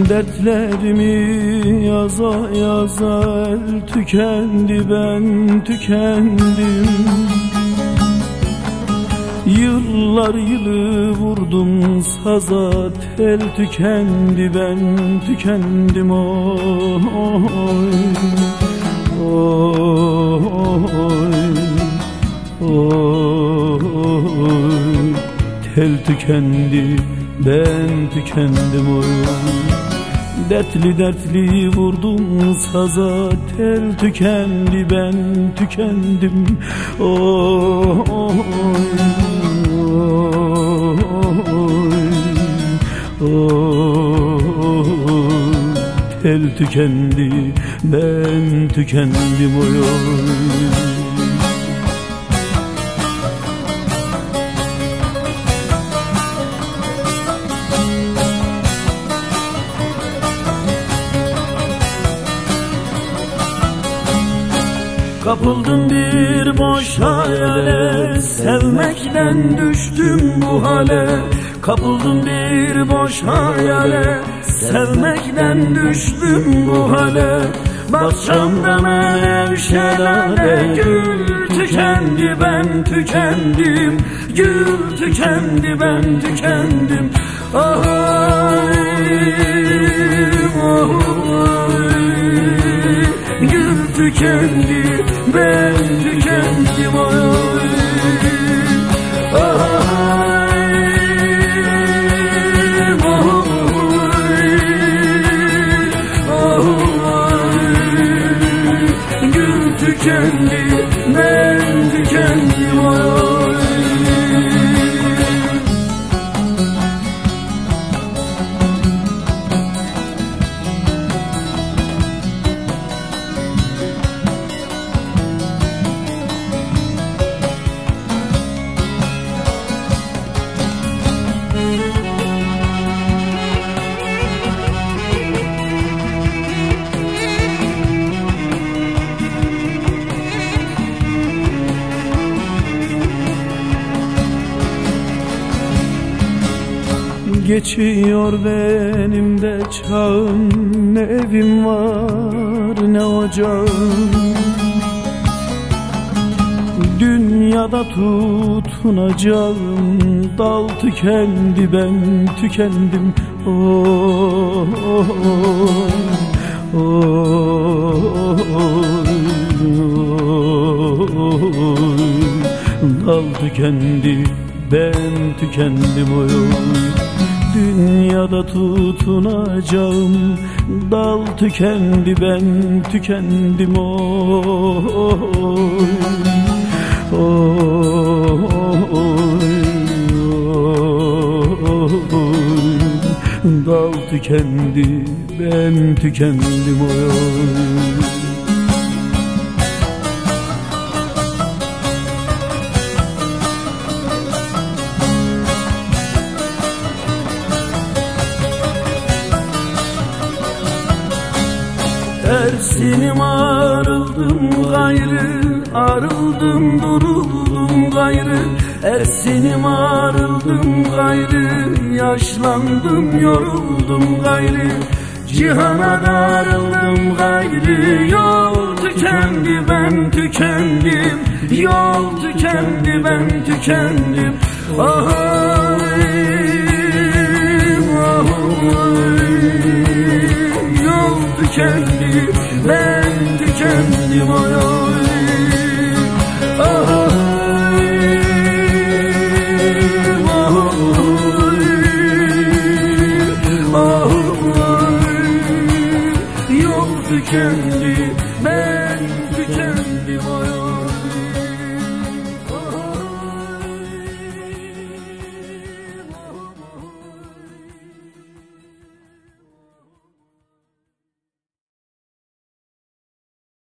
Dertlerimi yaza yaza el tükendi, ben tükendim. Yıllar yılı vurdum saza, tel tükendi, ben tükendim. Oy, oy, oy, tel tükendi, ben tükendim. Oy, dertli dertli vurdum saza, tel tükendi, ben tükendim. Oy, tel tükendi, ben tükendim. Oy, kapıldım bir boş hayale, sevmekten düştüm bu hale. Kapıldım bir boş hayale, sevmekten düştüm bu hale. Bahçemden alev şelale, gül tükendi, ben tükendim. Gül tükendi, ben tükendim. Ay, gül tükendi, ben tükendim. Gül tükendi, ben tükendim. Geçiyor benim de çağım, ne evim var ne ocağım. Dünyada tutunacağım, dal tükendi, ben tükendim. Oy, oy, oy, dal tükendi, ben tükendim. Oy, dünyada tutunacağım, dal tükendi, ben tükendim. Oy, oy, oy, dal tükendi, ben tükendim. Oy. Ersinim arıldım gayrı, arıldım duruldum gayrı. Ersinim arıldım gayrı, yaşlandım yoruldum gayrı. Cihana darıldım gayrı, yol tükendi, ben tükendim. Yol tükendi, ben tükendim. Aha.